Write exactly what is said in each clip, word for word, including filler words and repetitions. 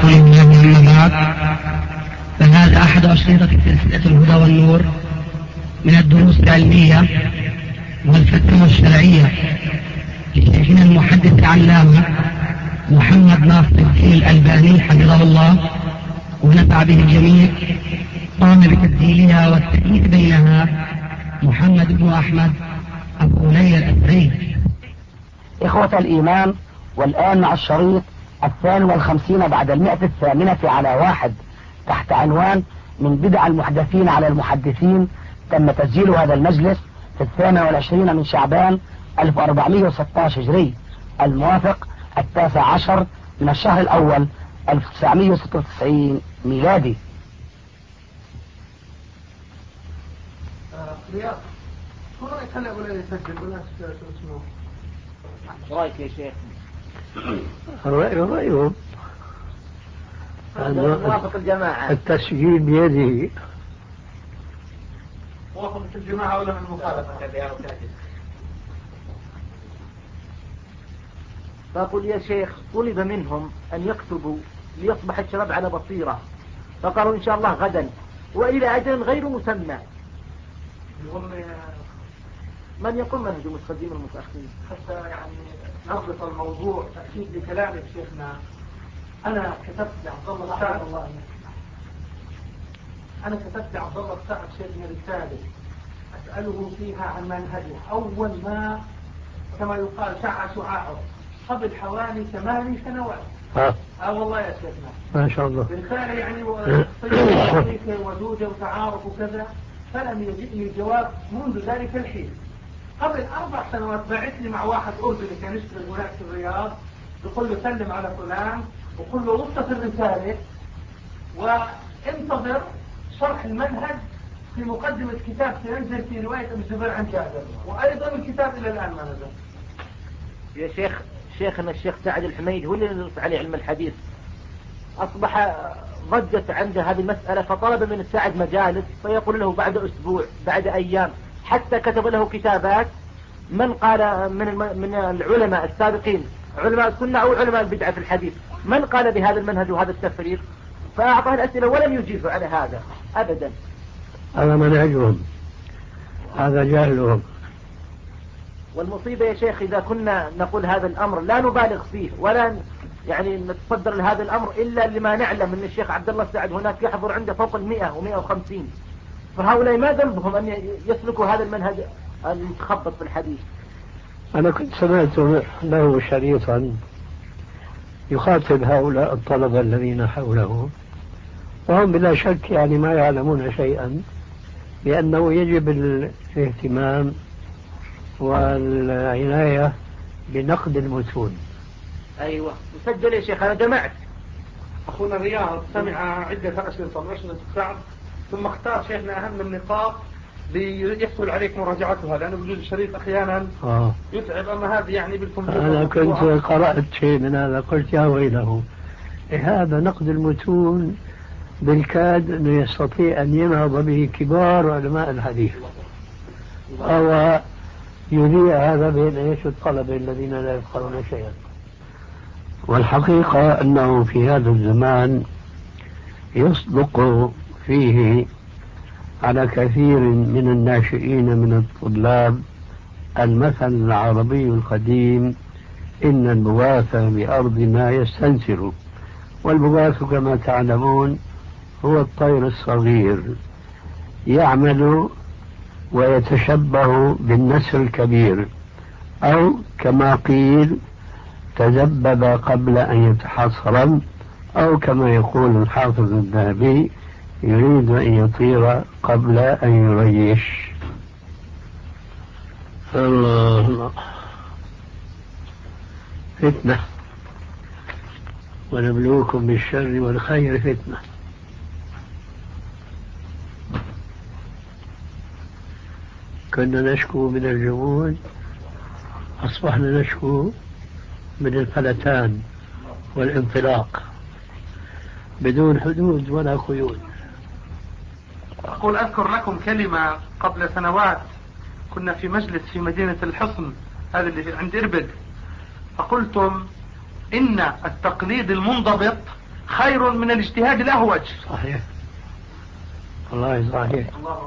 رسول الله أما بعد، فهذا أحد أشرطة سلسلة الهدى والنور من الدروس العلمية والفتوى الشرعية لشيخنا المحدث العلامة محمد ناصر الدين الألباني حفظه الله ونفع به الجميع. قام بتسجيلها والتأليف بينها محمد بن أحمد أبو ليلى الأثري. إخوة الإيمان، والآن مع الشريط الثاني والخمسين بعد المئة الثامنة على واحد تحت عنوان من بدع المحدثين على المحدثين. تم تسجيل هذا المجلس في الثامن والعشرين من شعبان ألف وأربعمائة وستة عشر هجري، الموافق التاسع عشر من الشهر الأول ألف وتسعمائة وستة وتسعين ميلادي. رياض شو رأيك هلا ولا يسجل ولا شو اسمه؟ شو رأيك يا شيخ؟ الرأي رأيه، موافق الجماعة، التسجيل بيده. موافق الجماعة ولا من المخالفة؟ فقل يا شيخ طلب منهم أن يكتبوا ليصبح الشباب على بصيرة، فقالوا إن شاء الله غدا وإلى أجل غير مسمى. من يقول منهج المتقدمين والمتأخرين حتى يعني نربط الموضوع تأكيد لكلامك شيخنا. أنا كتبت لعبد الله السعد الله أنا كتبت لعبد الله السعد شيخنا رسالة أسأله فيها عن منهجه أول ما كما يقال شع شعاعه قبل حوالي ثماني سنوات. اه اه والله يا شيخنا ما شاء الله، رسالة يعني صيغة ودودة وتعارف وكذا، فلم يجئني الجواب منذ ذلك الحين. قبل أربع سنوات بعث لي مع واحد أردني كان يشتغل هناك في الرياض، يقول له سلم على فلان وقل له وصلت الرسالة وانتظر شرح المنهج في مقدمة كتاب سينزل في رواية ابن الزبير عن جابر، وأيضا الكتاب إلى الآن ما نزل. يا شيخ شيخنا الشيخ سعد الحميد هو اللي نزل عليه علم الحديث، أصبح ضجت عنده هذه المسألة فطلب من السعد مجالس، فيقول له بعد أسبوع بعد أيام، حتى كتب له كتابات من قال من من العلماء السابقين علماء السنة أو علماء البدعة في الحديث من قال بهذا المنهج وهذا التفريق، فأعطاه الأسئلة ولم يجيب على هذا أبدا. هذا منهجهم، هذا جاهلهم. والمصيبة يا شيخ إذا كنا نقول هذا الأمر لا نبالغ فيه ولا يعني نتصدر لهذا الأمر إلا لما نعلم من الشيخ عبد الله السعد هناك يحضر عنده فوق المئة ومئة وخمسين، فهؤلاء ما ذنبهم أن يسلكوا هذا المنهج المتخبط في الحديث. أنا كنت سمعت له شريطا يخاطب هؤلاء الطلبة الذين حوله، وهم بلا شك يعني ما يعلمون شيئا، لأنه يجب الاهتمام والعناية بنقد المتون. أيوة مسجل يا شيخ، أنا جمعت. أخونا رياض سمع عدة أشرطة من أشرطة السعد ثم اختار شيخنا أهم النقاط ليحصل عليك مراجعتها، لأنه بجوز الشريط أحيانا آه. يتعب، أما هذه يعني بالكمبيوتر. أنا كنت قرأت شيء من هذا قلت يا ويله، هذا نقد المتون بالكاد أنه يستطيع أن ينهض به كبار علماء الحديث، أو يذيع هذا بين ايش الطلبة الذين لا يفقهون شيئا. والحقيقة أنه في هذا الزمان يصدق فيه على كثير من الناشئين من الطلاب المثل العربي القديم: إن البغاث بأرضنا يستنسر. والبغاث كما تعلمون هو الطير الصغير يعمل ويتشبه بالنسر الكبير، أو كما قيل تذبب قبل أن يتحصرم، أو كما يقول الحافظ الذهبي يريد أن يطير قبل أن يريش. الله الله، فتنة، ونبلوكم بالشر والخير فتنة. كنا نشكو من الجمود، أصبحنا نشكو من الفلتان والانطلاق بدون حدود ولا قيود. أقول أذكر لكم كلمة قبل سنوات كنا في مجلس في مدينة الحصن هذا اللي عند إربد، فقلتم إن التقليد المنضبط خير من الاجتهاد الأهوج. صحيح والله صحيح. الله.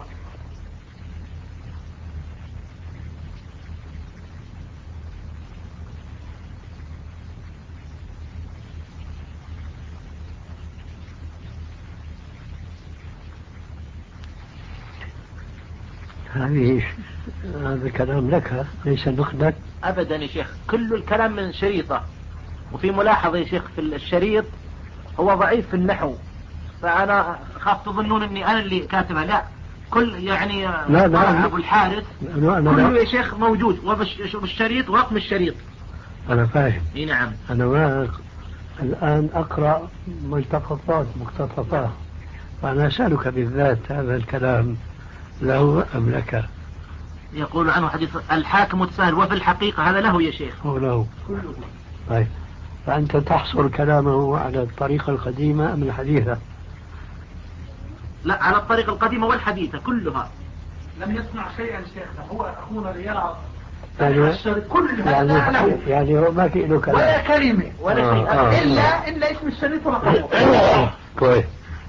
هذه هذا كلام لك ليس نقدك. أبدا يا شيخ، كل الكلام من شريطة. وفي ملاحظة يا شيخ في الشريط هو ضعيف في النحو، فأنا خاف تظنون أني أنا اللي كاتبها. لا، كل يعني لا لا أبو الحارث كله يا شيخ موجود، وبالشريط ورقم الشريط. أنا فاهم. اي نعم. أنا ما الآن أقرأ ملتقطات مقتطفات، وأنا أسألك بالذات هذا الكلام له أم لك؟ يقول عنه حديث الحاكم متساهل، وفي الحقيقة هذا له يا شيخ. هو له كله. طيب، فأنت تحصر كلامه على الطريقة القديمة أم الحديثة؟ لا، على الطريقة القديمة والحديثة كلها. لم يصنع شيئا شيخنا، هو أخونا رياض يعني كل يعني, له. يعني هو ما في له كلام ولا كلمة ولا آه شيء آه إلا إلا اسم الشريط ورقمه. كويس.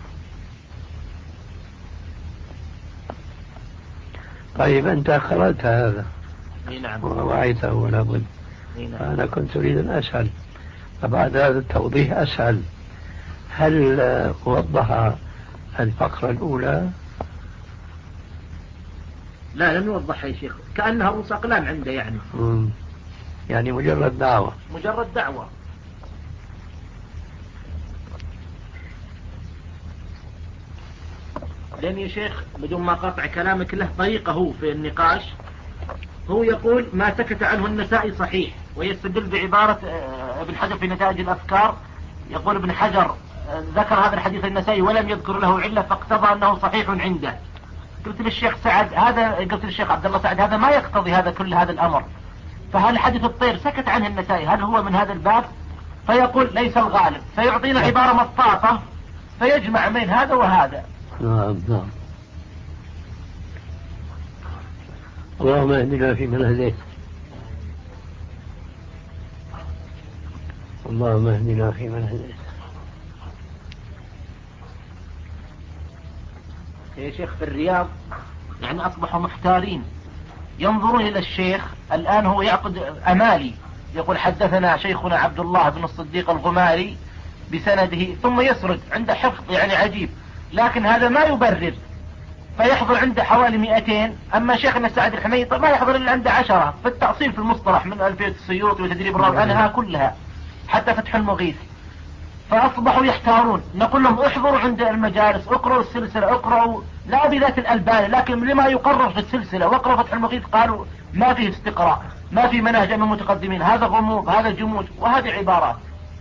طيب أنت قرأت هذا؟ نعم. ووعيته ولا بد. نعم. أنا كنت أريد أن أسأل، فبعد هذا التوضيح أسأل، هل وضح الفقرة الأولى؟ لا، لم يوضحها يا شيخ، كأنها رؤوس أقلام عنده يعني. مم. يعني مجرد دعوة. مجرد دعوة. لأن يا شيخ بدون ما قاطع كلامك له طريقة هو في النقاش. هو يقول ما سكت عنه النسائي صحيح، ويستدل بعبارة ابن حجر في نتائج الأفكار. يقول ابن حجر ذكر هذا الحديث النسائي ولم يذكر له علة، فاقتضى أنه صحيح عنده. قلت للشيخ سعد هذا قلت للشيخ عبد الله سعد هذا ما يقتضي هذا كل هذا الأمر. فهل حديث الطير سكت عنه النسائي هل هو من هذا الباب؟ فيقول ليس الغالب، فيعطينا عبارة مطاطة فيجمع بين هذا وهذا. نعم نعم. اللهم اهدنا فيمن هديت، اللهم اهدنا فيمن هديت. يا شيخ في الرياض يعني أصبحوا محتارين، ينظرون إلى الشيخ الآن هو يعقد أمالي، يقول حدثنا شيخنا عبد الله بن الصديق الغماري بسنده، ثم يسرد عنده حفظ يعني عجيب، لكن هذا ما يبرر، فيحضر عنده حوالي مئتين. أما شيخنا سعد الحميد ما يحضر إلا عنده عشرة في التأصيل في المصطلح، من ألفية السيوط وتدريب الراوي أنها كلها حتى فتح المغيث. فأصبحوا يحتارون، نقول لهم احضروا عند المجالس، اقرأوا السلسلة، اقرأوا لا بذات الألبان لكن لما يقرر في السلسلة، واقرأوا فتح المغيث قالوا ما فيه استقراء، ما في منهج من المتقدمين، هذا غموض هذا جمود، وهذه عبارات.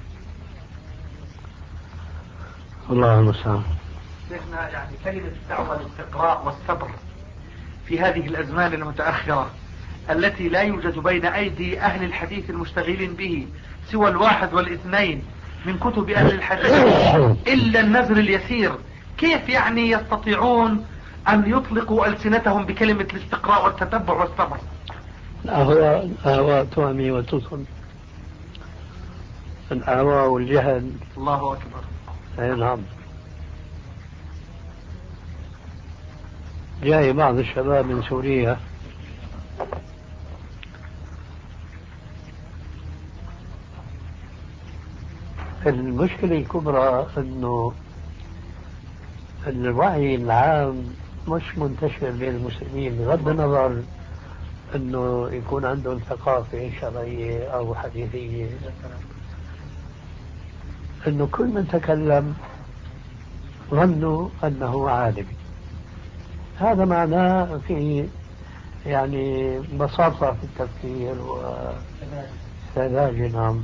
الله المستعان. شيخنا يعني كلمة الدعوة للاستقراء والصبر في هذه الأزمان المتأخرة التي لا يوجد بين أيدي أهل الحديث المشتغلين به سوى الواحد والاثنين من كتب أهل الحديث إلا النزر اليسير، كيف يعني يستطيعون أن يطلقوا ألسنتهم بكلمة الاستقراء والتتبع والصبر؟ الأهواء الأهواء تهمي وتصل، الأهواء والجهل. الله أكبر. أي نعم. جاي بعض الشباب من سوريا المشكلة الكبرى أنه الوعي العام مش منتشر بين المسلمين، بغض النظر أنه يكون عندهم ثقافة شرعية أو حديثية، أنه كل من تكلم ظنوا أنه عالم. هذا معناه في يعني بساطة في التفكير وسذاجة. نعم.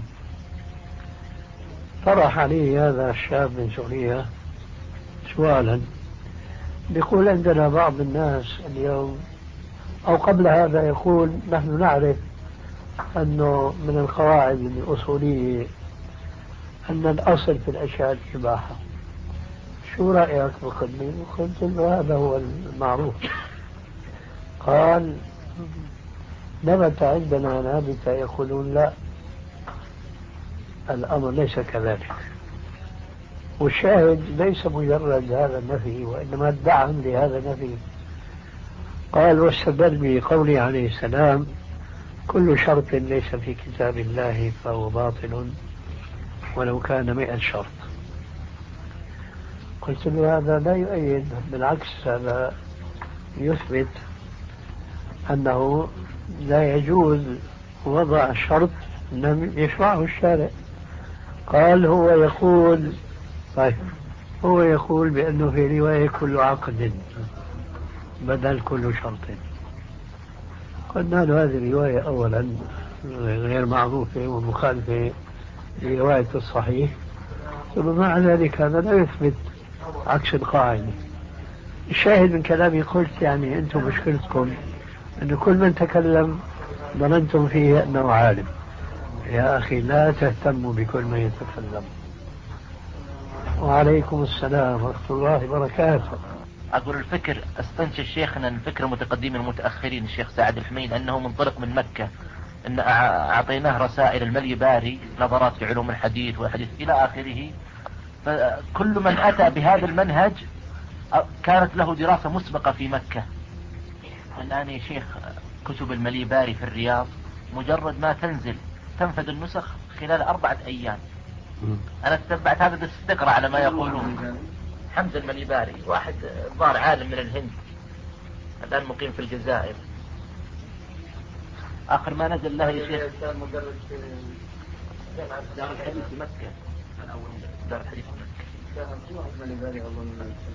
طرح علي هذا الشاب من سوريا سؤالا، بيقول عندنا بعض الناس اليوم أو قبل هذا يقول نحن نعرف أنه من القواعد الأصولية أن الأصل في الأشياء الإباحة، شو رأيك بقدمي؟ قلت له هذا هو المعروف. قال نبت عندنا نابتة يقولون لا، الأمر ليس كذلك. والشاهد ليس مجرد هذا النفي وإنما الدعم لهذا النفي. قال واستدل بقوله عليه السلام كل شرط ليس في كتاب الله فهو باطل ولو كان مئة شرط. قلت له هذا لا يؤيد، بالعكس هذا يثبت أنه لا يجوز وضع شرط لم يشرعه الشارع. قال هو يقول طيب هو يقول بأنه في رواية كل عقد بدل كل شرط. قلنا له هذه الرواية أولا غير معروفة ومخالفة لرواية الصحيح، ثم مع ذلك هذا لا يثبت عكس القاعدة. الشاهد من كلامي قلت يعني أنتم مشكلتكم أن كل من تكلم ظننتم فيه أنه عالم. يا أخي لا تهتموا بكل من يتكلم. وعليكم السلام ورحمة الله وبركاته. أقول الفكر استنشد شيخنا الفكر متقدمين المتأخرين الشيخ سعد الحميد أنه منطلق من مكة، أن أعطيناه رسائل الملي باري نظرات في علوم الحديث والحديث إلى آخره. فكل من أتى بهذا المنهج كانت له دراسة مسبقة في مكة. الآن يا شيخ كتب الملي باري في الرياض مجرد ما تنزل تنفذ النسخ خلال أربعة أيام. أنا استبعت هذا استقرأ على ما يقولون. حمد الملي باري واحد ظهر عالم من الهند الآن مقيم في الجزائر. آخر ما نزل له يا شيخ كان مدرس في جامعة دار الحديث في مكة. كان أول دار الحديث في مكة. كان في واحد ملي باري أظن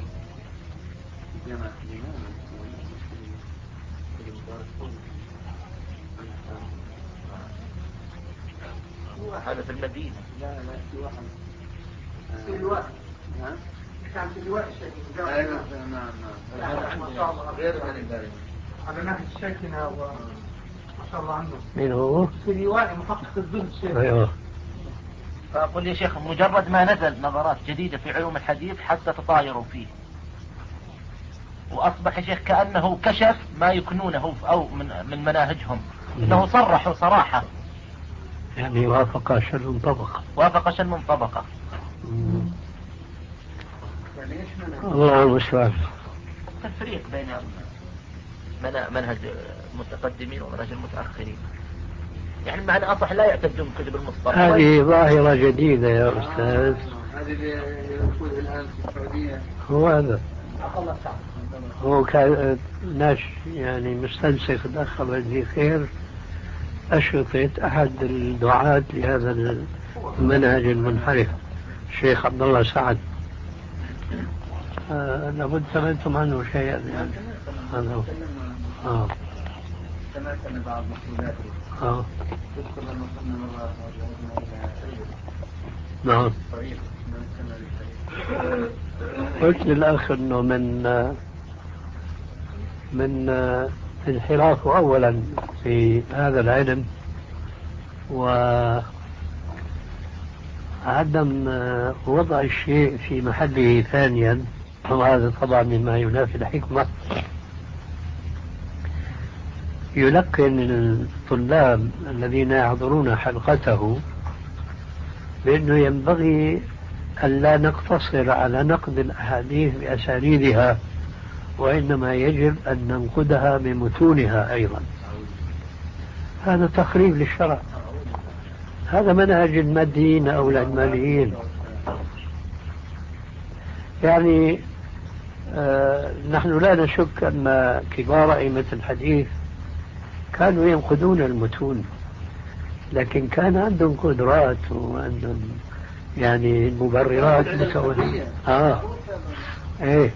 في جامعة الإمام. هذا في المدينة. لا لا في واحد في اللواء. ها؟ كان في اللواء الشيخ. أيوة نعم نعم. ما شاء الله غير من الباري. على ناحية الشيخنا وما شاء الله عنه. مين هو؟ في اللواء محقق الزهد الشيخ. أيوه. فأقول يا شيخ مجرد ما نزل نظرات جديدة في علوم الحديث حتى تطايروا فيه، وأصبح يا شيخ كأنه كشف ما يكنونه أو من من مناهجهم، إنه صرحوا صراحة. يعني وافق شن طبقة. وافق شن طبقة. الله المستعان. تفريق بين منهج المتقدمين ومنهج المتأخرين. يعني معنى أصح لا يعتدون كتب المصطلح. هذه ظاهرة جديدة يا أستاذ. هذه اللي يقول الآن في السعودية. هو هذا. هو كان ناس يعني مستنسخ دخل في خير أشرطة أحد الدعاة لهذا المنهج المنحرف الشيخ عبد الله سعد. آه لابد سمعتم عنه شيئا يعني. هذا هو. آه. سمعت أن بعض مقولاتي. آه. تذكر لما كنا مرة نعم. قلت للأخ أنه من من انحرافه أولا في هذا العلم وعدم وضع الشيء في محله ثانيا، وهذا طبعا مما ينافي الحكمة. يلقن الطلاب الذين يحضرون حلقته بأنه ينبغي ألا نقتصر على نقد الأحاديث بأسانيدها، وإنما يجب أن ننقدها بمتونها أيضا. هذا تخريب للشرع. هذا منهج الماديين أو العلمانيين. يعني آه نحن لا نشك أن كبار أئمة الحديث كانوا ينقدون المتون، لكن كان عندهم قدرات وعندهم يعني مبررات متوازنة. اه ايه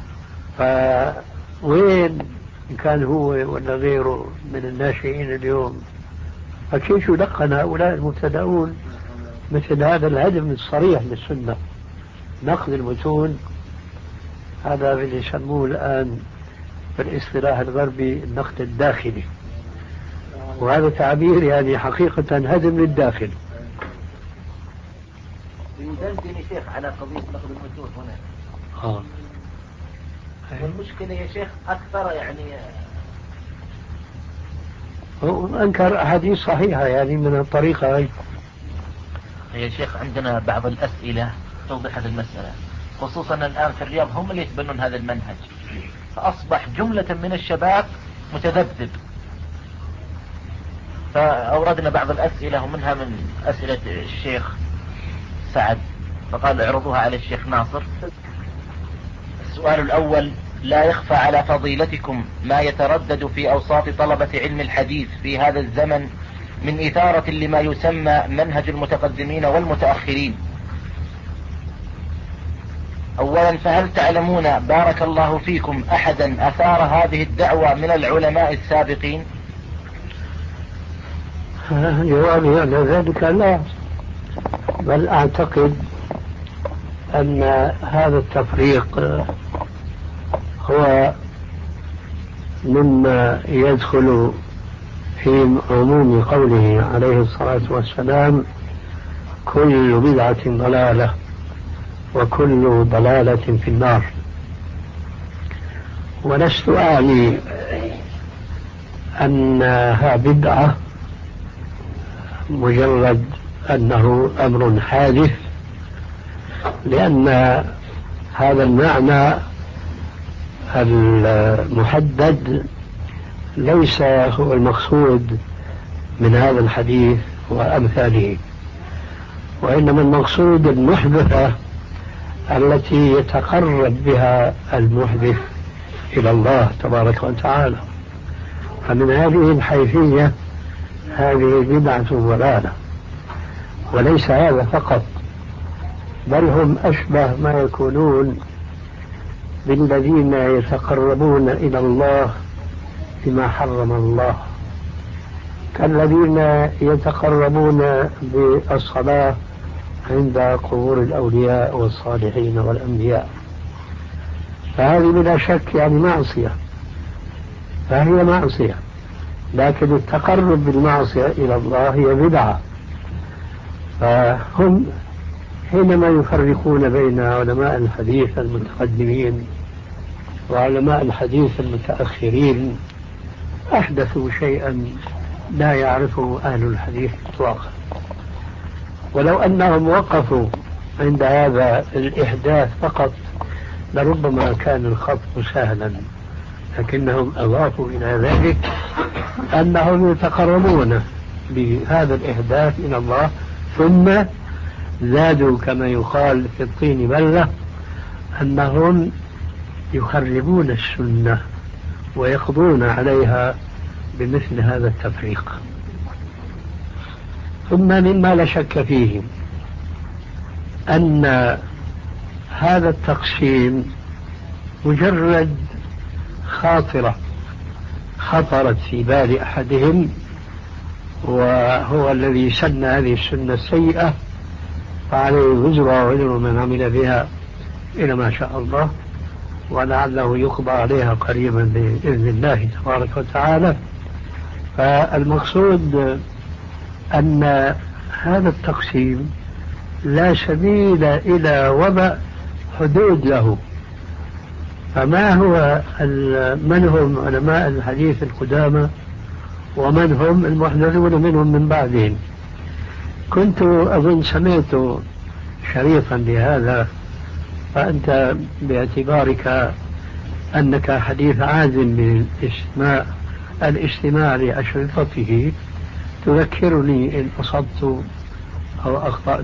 فوين كان هو ولا غيره من الناشئين اليوم؟ فكيف يلقن هؤلاء المبتدئون مثل هذا الهدم الصريح للسنة؟ نقد المتون هذا اللي يسموه الآن بالاصطلاح الغربي النقد الداخلي، وهذا تعبير يعني حقيقة هدم للداخل. يدندن شيخ على قضية نقد المتون هنا. آه. والمشكلة يا شيخ أكثر يعني هو أنكر أحاديث صحيحة يعني من الطريقة هاي. يا شيخ عندنا بعض الأسئلة توضيح هذه المسألة، خصوصا الآن في الرياض هم اللي يتبنون هذا المنهج، فأصبح جملة من الشباب متذبذب. فأوردنا بعض الأسئلة ومنها من أسئلة الشيخ سعد، فقال اعرضوها على الشيخ ناصر. السؤال الأول: لا يخفى على فضيلتكم ما يتردد في أوساط طلبة علم الحديث في هذا الزمن من إثارة لما يسمى منهج المتقدمين والمتأخرين. أولا، فهل تعلمون بارك الله فيكم أحدا أثار هذه الدعوة من العلماء السابقين؟ جوابي على ذلك لا، بل أعتقد أن هذا التفريق هو مما يدخل في عموم قوله عليه الصلاة والسلام: كل بدعة ضلالة وكل ضلالة في النار. ولست أعني أنها بدعة مجرد أنه أمر حادث، لأن هذا المعنى المحدد ليس هو المقصود من هذا الحديث وأمثاله، وإنما المقصود المحدثة التي يتقرب بها المحدث إلى الله تبارك وتعالى. فمن هذه الحيثية هذه بدعة ضلالة. وليس هذا فقط، بل هم أشبه ما يكونون بالذين يتقربون إلى الله بما حرم الله، كالذين يتقربون بالصلاة عند قبور الأولياء والصالحين والأنبياء. فهذه بلا شك يعني معصية، فهي معصية، لكن التقرب بالمعصية إلى الله هي بدعة. فهم حينما يفرقون بين علماء الحديث المتقدمين وعلماء الحديث المتأخرين أحدثوا شيئا لا يعرفه أهل الحديث إطلاقا. ولو أنهم وقفوا عند هذا الإحداث فقط لربما كان الخط سهلا، لكنهم أضافوا إلى ذلك أنهم يتقربون بهذا الإحداث إلى الله، ثم زادوا كما يقال في الطين بلة أنهم يخربون السنة ويقضون عليها بمثل هذا التفريق. ثم مما لا شك فيه أن هذا التقسيم مجرد خاطرة خطرت في بال أحدهم، وهو الذي سن هذه السنة السيئة، فعليه وزر ووزر من عمل بها إلى ما شاء الله، ولعله يقضى عليها قريبا بإذن الله تبارك وتعالى. فالمقصود أن هذا التقسيم لا سبيل إلى وضع حدود له. فما هو من هم علماء الحديث القدامى ومن هم المحدثون منهم من بعدهم؟ كنت أظن سمعت شريطا لهذا، فأنت باعتبارك أنك حديث عازم من الاستماع الاستماع لأشرطته تذكرني إن أصبت أو أخطأت.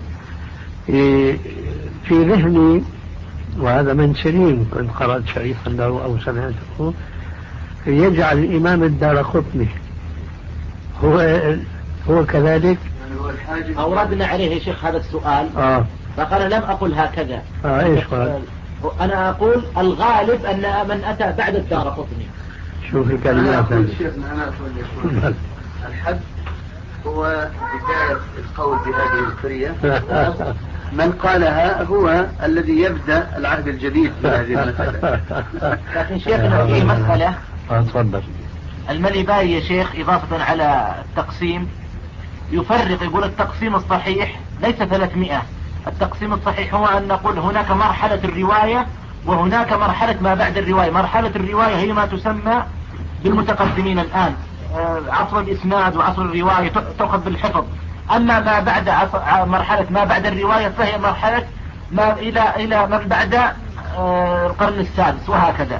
في ذهني، وهذا من سنين كنت قرأت شريطا له أو سمعته، يجعل الإمام الدارقطني هو هو كذلك. أوردنا عليه يا شيخ هذا السؤال آه. فقال لم أقل هكذا. آه إيش قال؟ أنا أقول الغالب أن من أتى بعد الدارقطني. شوف الكلمات. أنا أقول الحد هو بداية القول بهذه الفرية. من قالها هو الذي يبدأ العهد الجديد في هذه المسألة. لكن شيخنا في مسألة تفضل. المليباي يا شيخ إضافة على التقسيم يفرق، يقول التقسيم الصحيح ليس ثلاثمائة. التقسيم الصحيح هو أن نقول هناك مرحلة الرواية وهناك مرحلة ما بعد الرواية. مرحلة الرواية هي ما تسمى بالمتقدمين الآن، عصر الإسناد وعصر الرواية تأخذ بالحفظ. أما ما بعد مرحلة ما بعد الرواية فهي مرحلة ما إلى إلى من بعد آه القرن السادس وهكذا،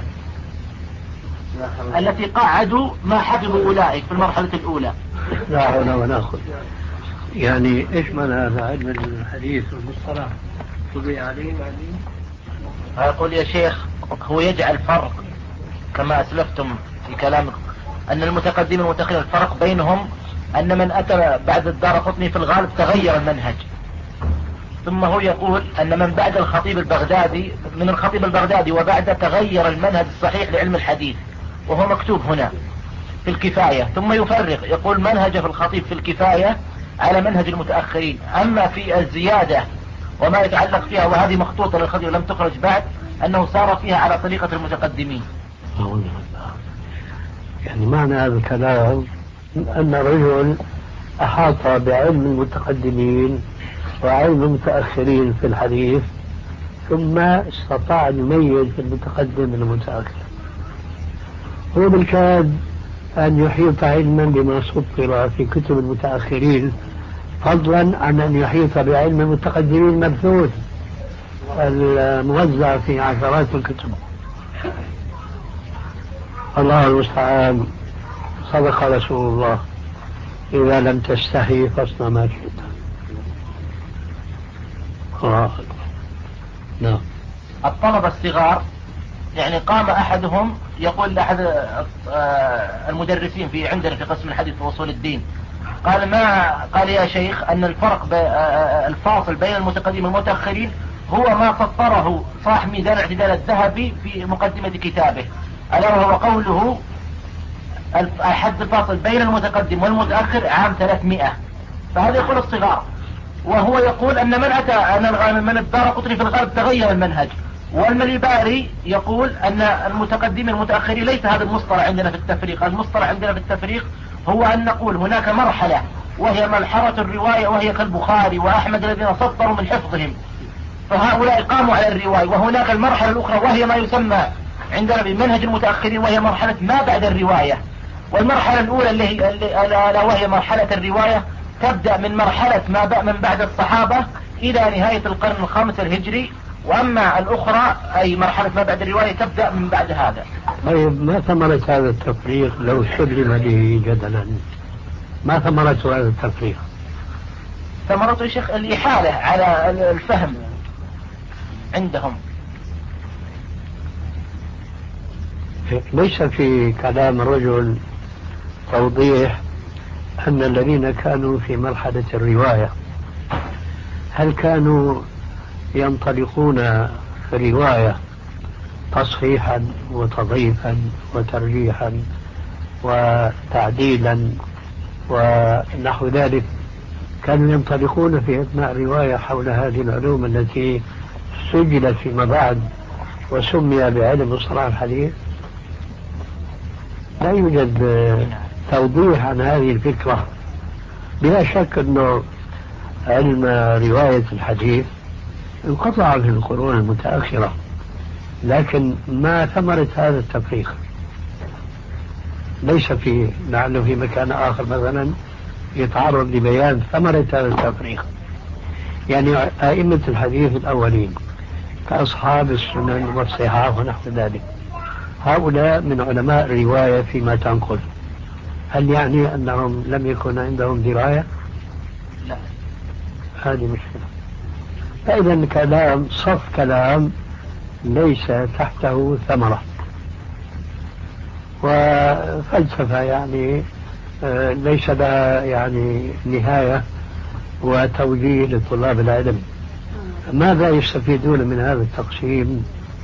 التي قعدوا ما حفظوا أولئك في المرحلة الأولى. لا حول ولا قوة. يعني إيش معنى هذا علم الحديث والمصطلح؟ تضيع عليه بعدين. أقول يا شيخ هو يجعل فرق كما أسلفتم في كلامك أن المتقدمين والمتأخرين الفرق بينهم أن من أتى بعد الدارقطني في الغالب تغير المنهج، ثم هو يقول أن من بعد الخطيب البغدادي من الخطيب البغدادي وبعد تغير المنهج الصحيح لعلم الحديث، وهو مكتوب هنا في الكفاية. ثم يفرق يقول منهج في الخطيب في الكفاية على منهج المتأخرين، أما في الزيادة وما يتعلق فيها وهذه مخطوطة للخطيب لم تخرج بعد أنه صار فيها على طريقة المتقدمين. يعني معنى هذا الكلام أن رجل أحاط بعلم المتقدمين وعلم المتأخرين في الحديث، ثم استطاع أن يميز المتقدم من المتأخر. هو بالكاد أن يحيط علما بما سطر في كتب المتأخرين، فضلا عن أن يحيط بعلم المتقدمين مبثوث الموزع في عشرات الكتب. الله المستعان. صدق رسول الله: إذا لم تستحي فاصنع ما شئت. الله. نعم. الطلبة الصغار يعني قام أحدهم يقول لأحد المدرسين في عندنا في قسم الحديث وأصول الدين، قال ما قال يا شيخ أن الفرق الفاصل بين المتقدمين والمتأخرين هو ما سطره صاحب ميزان الاعتدال الذهبي في مقدمة كتابه، ألا وهو قوله الحد الفاصل بين المتقدم والمتأخر عام ثلاثمائة. فهذا يقول الصغار، وهو يقول أن من أتى أن من الدارقطني في الغالب تغير المنهج. والمليباري يقول أن المتقدمين والمتأخرين ليس هذا المصطلح عندنا في التفريق. المصطلح عندنا في التفريق هو أن نقول هناك مرحلة وهي مرحلة الرواية، وهي كالبخاري وأحمد الذين سطروا من حفظهم، فهؤلاء قاموا على الرواية. وهناك المرحلة الأخرى وهي ما يسمى عندنا بمنهج المتأخرين، وهي مرحلة ما بعد الرواية. والمرحلة الأولى اللي هي اللي وهي مرحلة الرواية تبدأ من مرحلة ما من بعد الصحابة إلى نهاية القرن الخامس الهجري، وأما الأخرى أي مرحلة ما بعد الرواية تبدأ من بعد هذا. طيب ما ثمرة هذا التفريق لو سلم به جدلا؟ ما ثمرة هذا التفريق؟ ثمرته يا شيخ الإحالة على الفهم عندهم. ليس في كلام الرجل توضيح أن الذين كانوا في مرحلة الرواية هل كانوا ينطلقون في الرواية تصحيحا وتضعيفا وترجيحا وتعديلا ونحو ذلك؟ كانوا ينطلقون في أثناء الرواية حول هذه العلوم التي سجلت فيما بعد وسمي بعلم مصطلح الحديث؟ لا يوجد توضيح عن هذه الفكرة. بلا شك أنه علم رواية الحديث انقطع في القرون المتأخرة، لكن ما ثمرة هذا التفريق؟ ليس في لعله في مكان آخر مثلا يتعرض لبيان ثمرة هذا التفريق. يعني أئمة الحديث الأولين كأصحاب السنن والصحاح ونحو ذلك، هؤلاء من علماء الرواية فيما تنقل، هل يعني أنهم لم يكن عندهم دراية؟ لا. هذه مشكلة. فإذا كلام صف كلام ليس تحته ثمرة، وفلسفة يعني ليس لها يعني نهاية وتوجيه لطلاب العلم. ماذا يستفيدون من هذا التقسيم؟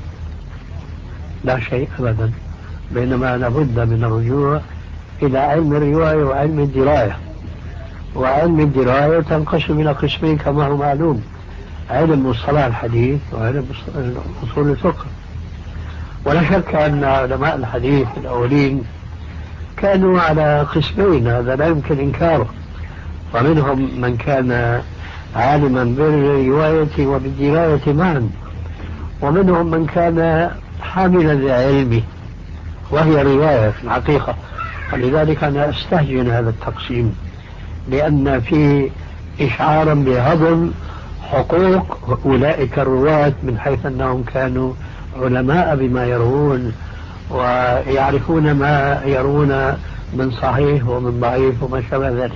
لا شيء أبدا، بينما لابد من الرجوع إلى علم الرواية وعلم الدراية. وعلم الدراية تنقسم إلى قسمين كما هو معلوم: علم مصطلح الحديث وعلم أصول الفقه. ولا شك أن علماء الحديث الأولين كانوا على قسمين، هذا لا يمكن إنكاره. ومنهم من كان عالما بالرواية وبالدراية معا، ومنهم من كان حاملا لعلمه وهي رواية في الحقيقة. ولذلك أنا أستهجن هذا التقسيم، لأن فيه إشعارا بهضم حقوق أولئك الرواة من حيث أنهم كانوا علماء بما يروون ويعرفون ما يرون من صحيح ومن ضعيف وما شابه ذلك.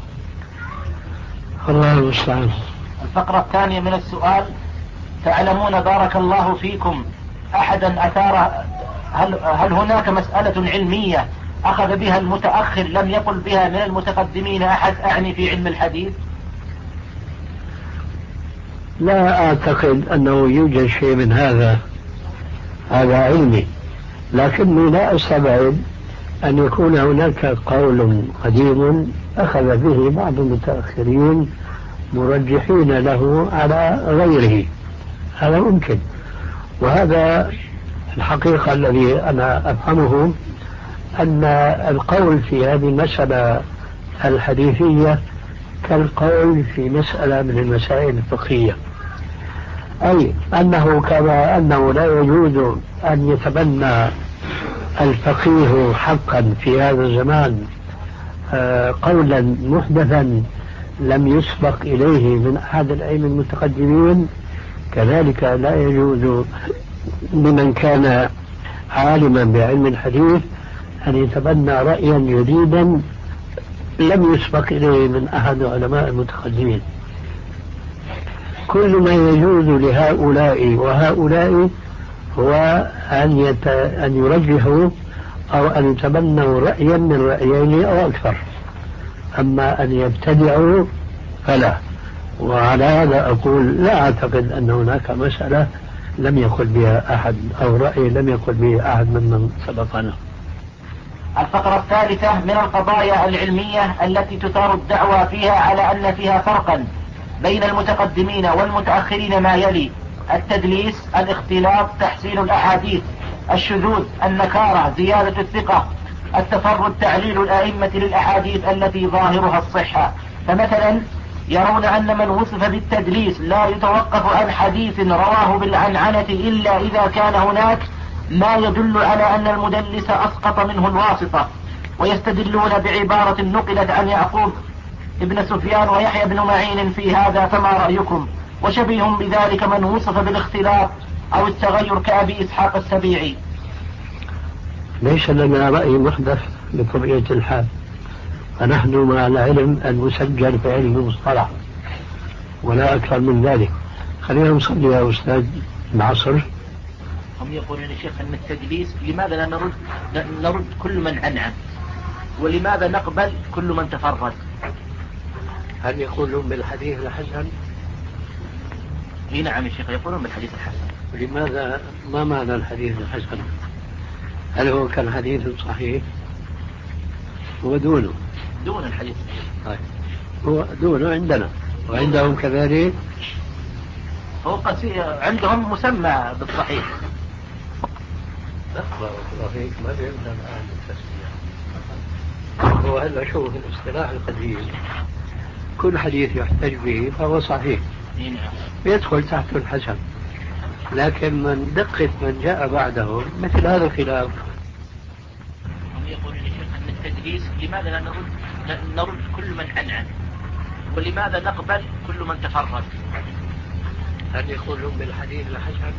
الله المستعان. الفقرة الثانية من السؤال: تعلمون بارك الله فيكم أحدا أثار هل, هل هناك مسألة علمية أخذ بها المتأخر لم يقل بها من المتقدمين أحد، أعني في علم الحديث؟ لا أعتقد أنه يوجد شيء من هذا، هذا علمي، لكني لا أستبعد أن يكون هناك قول قديم أخذ به بعض المتأخرين مرجحين له على غيره، هذا ممكن. وهذا الحقيقة الذي أنا أفهمه أن القول في هذه المسألة الحديثية كالقول في مسألة من المسائل الفقهية، أي أنه كما أنه لا يجوز أن يتبنى الفقيه حقا في هذا الزمان قولا محدثا لم يسبق إليه من أحد الأئمة المتقدمين، كذلك لا يجوز لمن كان عالما بعلم الحديث أن يتبنى رأيا جديدا لم يسبق إليه من أحد علماء المتقدمين. كل ما يجوز لهؤلاء وهؤلاء هو أن, يت... أن يرجحوا أو أن يتبنوا رأيا من رأيين أو أكثر، أما أن يبتدعوا فلا. وعلى هذا أقول لا أعتقد أن هناك مسألة لم يقل بها أحد أو رأي لم يقل به أحد ممن سبقنا. الفقرة الثالثة من القضايا العلمية التي تثار الدعوى فيها على أن فيها فرقا بين المتقدمين والمتأخرين ما يلي: التدليس، الاختلاط، تحسين الأحاديث، الشذوذ، النكارة، زيادة الثقة، التفرد، تعليل الأئمة للأحاديث التي ظاهرها الصحة. فمثلا يرون أن من وصف بالتدليس لا يتوقف عن حديث رواه بالعنعنة إلا إذا كان هناك ما يدل على أن المدلس أسقط منه الواسطة، ويستدلون بعبارة نقلت عن يعقوب ابن سفيان ويحيى بن معين في هذا، فما رأيكم؟ وشبيه بذلك من وصف بالاختلاط أو التغير كأبي إسحاق السبيعي. ليس لنا رأي محدث بطبيعة الحال، فنحن مع العلم المسجل في علم المصطلح ولا أكثر من ذلك. خلينا نصلي يا أستاذ العصر. هم يقولون يا شيخ أن التدليس لماذا لا نرد, نرد كل من عنعن، ولماذا نقبل كل من تفرد؟ هل يقولون بالحديث الحسن؟ اي نعم يا شيخ، يقولون بالحديث الحسن. لماذا؟ ما معنى الحديث الحسن؟ هل هو كان حديث صحيح؟ هو دونه دون الحديث الصحيح. طيب هو دونه عندنا وعندهم كذلك. هو قصي عندهم مسمى بالصحيح. لا الله فيك ما بيبدأ الآن التسمية. هو هلا شوف الاصطلاح القديم كل حديث يحتج به فهو صحيح يدخل تحت الحسن، لكن من دقة من جاء بعده مثل هذا الخلاف. هم يقولون يا شيخ أن التدليس لماذا لا نرد نرد كل من عنعن، ولماذا نقبل كل من تفرد؟ هل يقولون بالحديث الحسن؟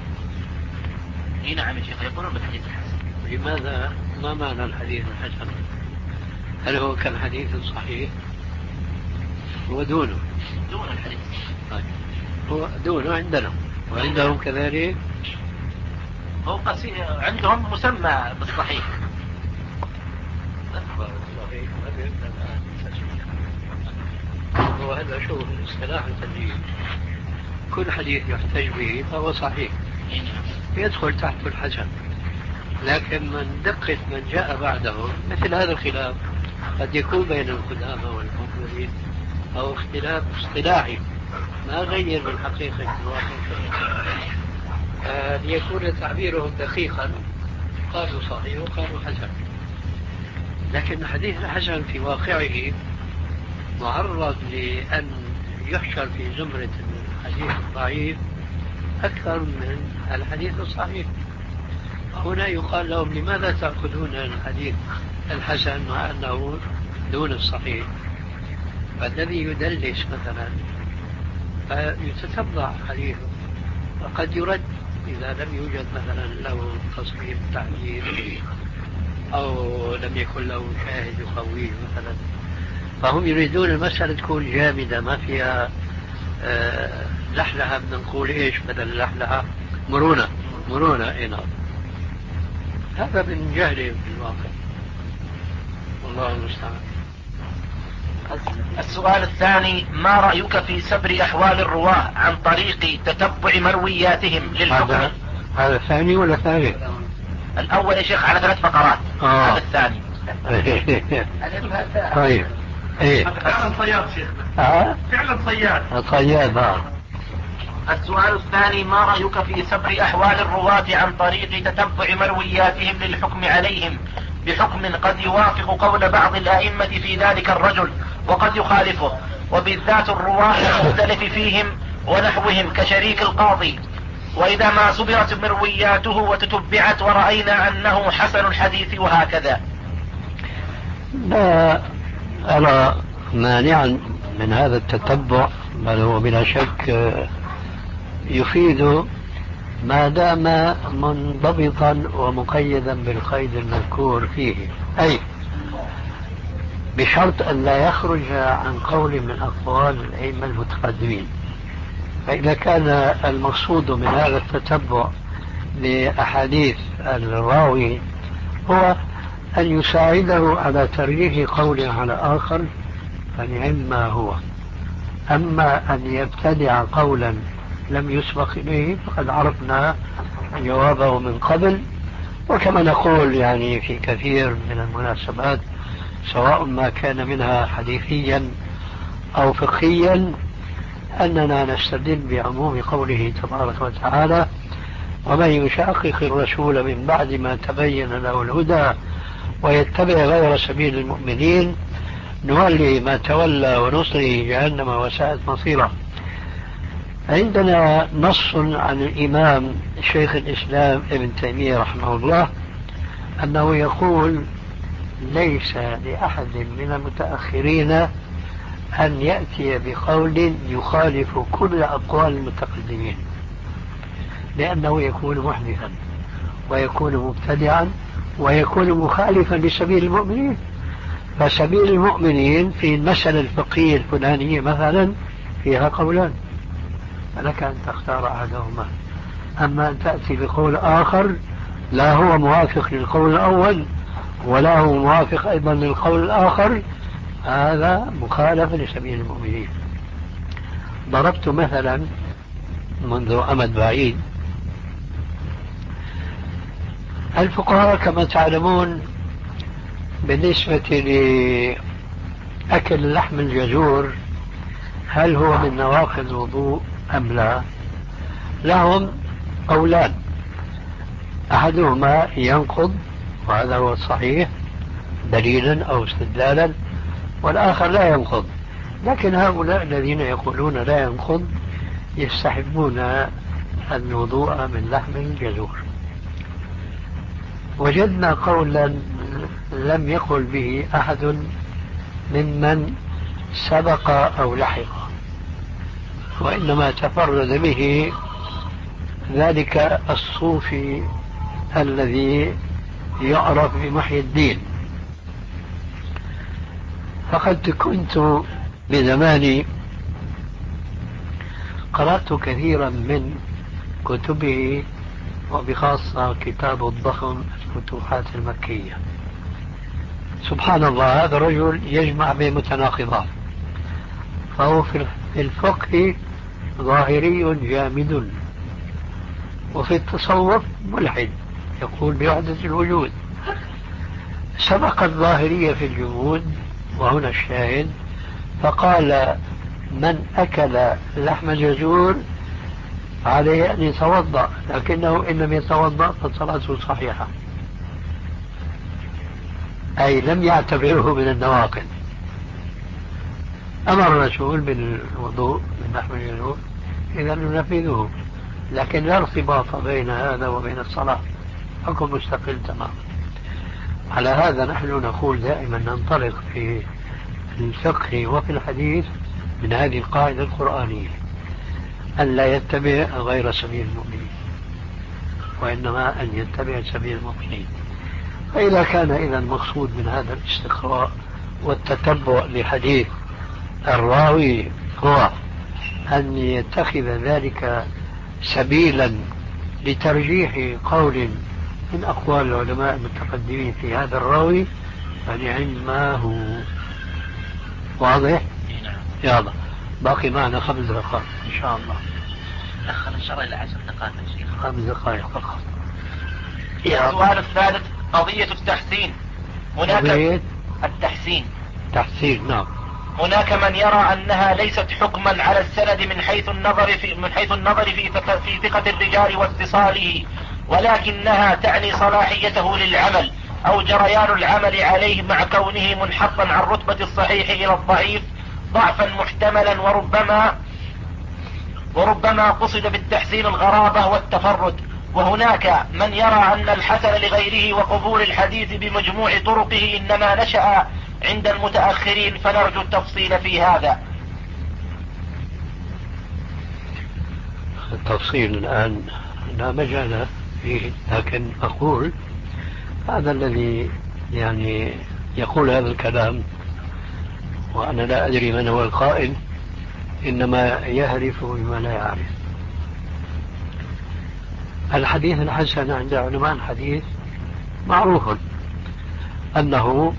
اي نعم يا شيخ، يقولون بالحديث الحسن. لماذا؟ ما معنى الحديث الحسن؟ هل هو كان حديث صحيح؟ هو دونه دون الحديث. طيب هو دونه عندنا وعندهم كذلك. هو قصي عندهم مسمى بالصحيح. هو هذا شوف الاصطلاح القديم كل حديث يحتج به فهو صحيح يدخل تحت الحسن، لكن من دقة من جاء بعده مثل هذا الخلاف قد يكون بين القدامى والمقبلين أو اختلاف اصطلاحي ما غير من حقيقة الواقع. آه ليكون تعبيرهم دقيقا قالوا صحيح وقالوا حسن، لكن الحديث الحسن في واقعه معرض لأن يحشر في زمرة الحديث الضعيف أكثر من الحديث الصحيح. هنا يقال لهم لماذا تأخذون الحديث الحسن مع أنه دون الصحيح؟ فالذي يدلس مثلا فيتتبع حديثه، وقد يرد إذا لم يوجد مثلا له تصريح تعجيل أو لم يكن له شاهد يقويه مثلا. فهم يريدون المسألة تكون جامدة ما فيها آه لحلها، بدنا نقول إيش بدل لحلها؟ مرونة. مرونة إيه نعم. هذا من جهلهم في الواقع، والله المستعان. السؤال الثاني: ما رأيك في سبر أحوال الرواة عن طريق تتبع مروياتهم للحكم؟ هذا هذا ثاني ولا ثالث؟ الأول يا شيخ على ثلاث فقرات. آه. هذا الثاني. طيب. ايه فعلا صياد شيخنا. آه؟ فعلا صياد. صياد. آه. السؤال الثاني: ما رأيك في سبر أحوال الرواة عن طريق تتبع مروياتهم للحكم عليهم بحكم قد يوافق قول بعض الأئمة في ذلك الرجل وقد يخالفه، وبالذات الرواة المختلف فيهم ونحوهم كشريك القاضي، وإذا ما سبرت مروياته وتتبعت ورأينا أنه حسن الحديث وهكذا؟ لا أرى مانعا من هذا التتبع، بل هو بلا شك يفيد ما دام منضبطا ومقيدا بالقيد المذكور فيه، أي بشرط أن لا يخرج عن قول من أقوال الأئمة المتقدمين. فإذا كان المقصود من هذا التتبع لأحاديث الراوي هو أن يساعده على ترجيح قول على آخر فنعم ما هو. أما أن يبتدع قولا لم يسبق إليه فقد عرفنا جوابه من قبل. وكما نقول يعني في كثير من المناسبات سواء ما كان منها حديثيا أو فقهيا أننا نستدل بعموم قوله تبارك وتعالى: ومن يشاقق الرسول من بعد ما تبين له الهدى ويتبع غير سبيل المؤمنين نولي ما تولى ونصره جهنم وساءت مصيره. عندنا نص عن الإمام شيخ الإسلام ابن تيمية رحمه الله أنه يقول: ليس لأحد من المتأخرين أن يأتي بقول يخالف كل أقوال المتقدمين، لأنه يكون محدثا ويكون مبتدعا ويكون مخالفا لسبيل المؤمنين. فسبيل المؤمنين في المسألة الفقهية الفلانية مثلا فيها قولان، فلك أن تختار أحدهما. أما أن تأتي بقول آخر لا هو موافق للقول الأول ولا هو موافق أيضا للقول الآخر، هذا مخالف لسبيل المؤمنين. ضربت مثلا منذ أمد بعيد، الفقهاء كما تعلمون بالنسبة لأكل لحم الجزور هل هو من نواقض الوضوء أم لا؟ لهم قولان: أحدهما ينقض وهذا هو الصحيح دليلا أو استدلالا، والآخر لا ينقض. لكن هؤلاء الذين يقولون لا ينقض يستحبون الوضوء من لحم الجزور. وجدنا قولا لم يقل به أحد ممن سبق أو لحق، وإنما تفرد به ذلك الصوفي الذي يعرف بمحي الدين. فقد كنت بزماني قرأت كثيرا من كتبه، وبخاصة كتاب الضخم الفتوحات المكية. سبحان الله، هذا الرجل يجمع بين متناقضات، فهو في الفقه ظاهري جامد، وفي التصوف ملحد يقول بوحدة الوجود. سبق الظاهرية في الجمود، وهنا الشاهد، فقال: من أكل لحم الجزور عليه أن يتوضأ، لكنه إن لم يتوضأ فصلاته صحيحة، أي لم يعتبره من النواقض. أمر الرسول بالوضوء من لحم الجزور، إذا ننفذه، لكن لا ارتباط بين هذا وبين الصلاة، حكم مستقل تماما. على هذا نحن نقول دائما ننطلق في الفقه وفي الحديث من هذه القاعدة القرآنية: أن لا يتبع غير سبيل المؤمنين، وإنما أن يتبع سبيل المؤمنين. فإذا كان إذا المقصود من هذا الاستقراء والتتبع لحديث الراوي هو أن يتخذ ذلك سبيلا لترجيح قول من أقوال العلماء المتقدمين في هذا الراوي، فنعم ما هو. واضح؟ يلا باقي معنا خمس دقائق إن شاء الله. أخر إن شاء الله إلى عشر دقائق يا شيخ. خمس دقائق فقط. السؤال الثالث قضية التحسين. هناك قضية التحسين. تحسين، نعم. هناك من يرى أنها ليست حكما على السند من حيث النظر في من حيث النظر في في ثقة الرجال واتصاله، ولكنها تعني صلاحيته للعمل أو جريان العمل عليه مع كونه منحطا عن رتبة الصحيح إلى الضعيف ضعفا محتملا، وربما وربما قصد بالتحسين الغرابة والتفرد. وهناك من يرى أن الحسن لغيره وقبول الحديث بمجموع طرقه إنما نشأ عند المتأخرين، فنرجو التفصيل في هذا. التفصيل الآن لا مجال فيه، لكن أقول هذا الذي يعني يقول هذا الكلام وأنا لا أدري من هو القائل، إنما يهرف بما لا يعرف. الحديث الحسن عند علماء الحديث معروف أنه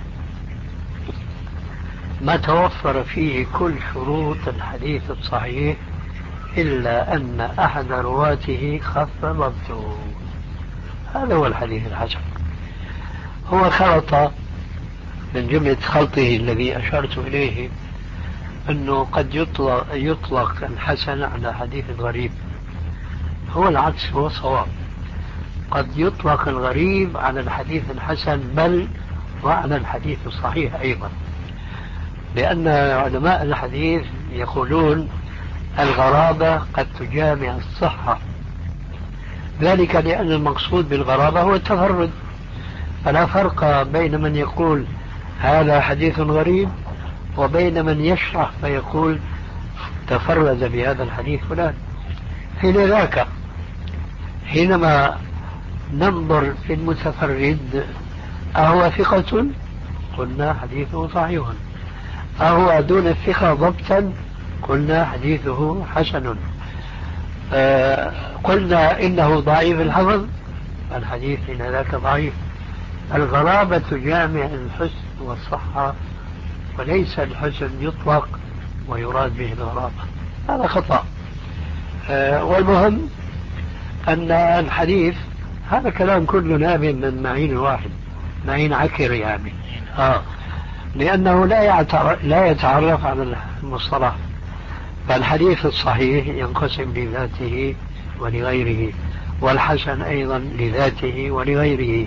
ما توفر فيه كل شروط الحديث الصحيح إلا أن أحد رواته خف ضبطه. هذا هو الحديث الحسن. هو خلط من جملة خلطه الذي أشرت إليه أنه قد يطلق, يطلق الحسن على حديث الغريب. هو العكس، هو صواب. قد يطلق الغريب على الحديث الحسن، بل وعلى الحديث الصحيح أيضا، لأن علماء الحديث يقولون الغرابة قد تجامع الصحة، ذلك لأن المقصود بالغرابة هو التفرد. فلا فرق بين من يقول هذا حديث غريب وبين من يشرح فيقول تفرد بهذا الحديث فلان. حين ذاك حينما ننظر في المتفرد أهو ثقة قلنا حديثه صحيح، أهو دون الثقة ضبطا قلنا حديثه حسن، آه قلنا إنه ضعيف الحفظ الحديث حين ذاك ضعيف. الغرابة جامع الحسن والصحة، وليس الحسن يطلق ويراد به الغرابة، هذا خطأ. آه والمهم أن الحديث هذا كلام كله نابع من معين واحد، معين عكر يعني، آه لأنه لا يعترف لا يتعرف على المصطلح. فالحديث الصحيح ينقسم لذاته ولغيره، والحسن أيضا لذاته ولغيره.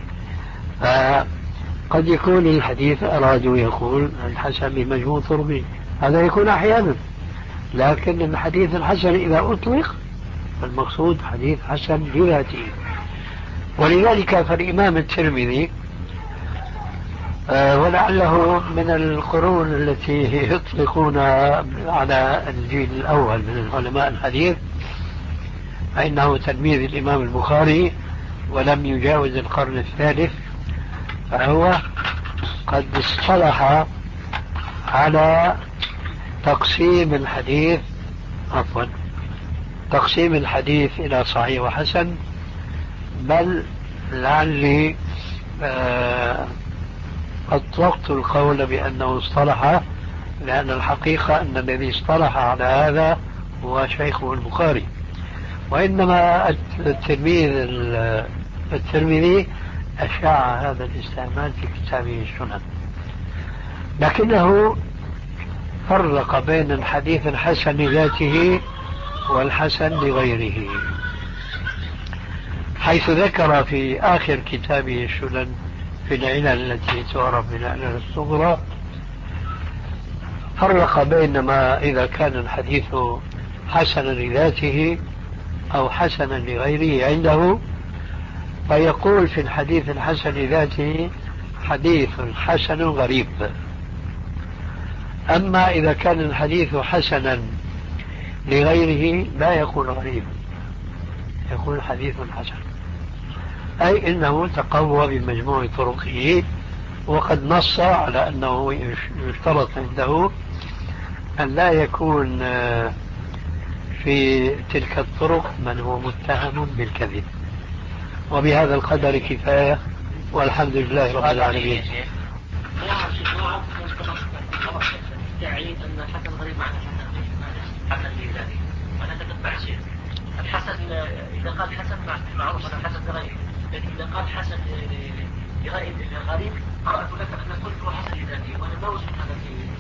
فقد يكون الحديث أرادوا يقول الحسن بمجموع طرقه، هذا يكون أحيانا، لكن الحديث الحسن إذا أطلق فالمقصود حديث حسن لذاته. ولذلك فالإمام الترمذي أه ولعله من القرون التي يطلقون على الجيل الأول من علماء الحديث، فإنه تلميذ الإمام البخاري ولم يجاوز القرن الثالث، فهو قد اصطلح على تقسيم الحديث عفوا تقسيم الحديث إلى صحيح وحسن. بل لعلي أه أطلقت القول بأنه اصطلح، لأن الحقيقة أن الذي اصطلح على هذا هو شيخه البخاري، وإنما التلميذ الترمذي أشاع هذا الاستعمال في كتابه السنن، لكنه فرق بين الحديث الحسن لذاته والحسن لغيره، حيث ذكر في آخر كتابه السنن في العلل التي تعرف بالعلل الصغرى، فرق بين ما إذا كان الحديث حسنا لذاته أو حسنا لغيره عنده، فيقول في الحديث الحسن لذاته حديث حسن غريب. أما إذا كان الحديث حسنا لغيره لا يكون غريب، يكون حديث حسن، أي إنه تقوى بمجموع طرقه، وقد نص على أنه يشترط عنده أن لا يكون في تلك الطرق من هو متهم بالكذب. وبهذا القدر كفاية، والحمد لله رب العالمين. تعيين أن حسن غريب معناه حسن ميزاني، وأنا تتبع شيء الحسن إذا قال حسن معروف أن حسن غريب، لكن إذا قال حسن لغريب لغريب قرأت لك أن قلت هو حسن ميزاني، وأنا ما وجدت هذا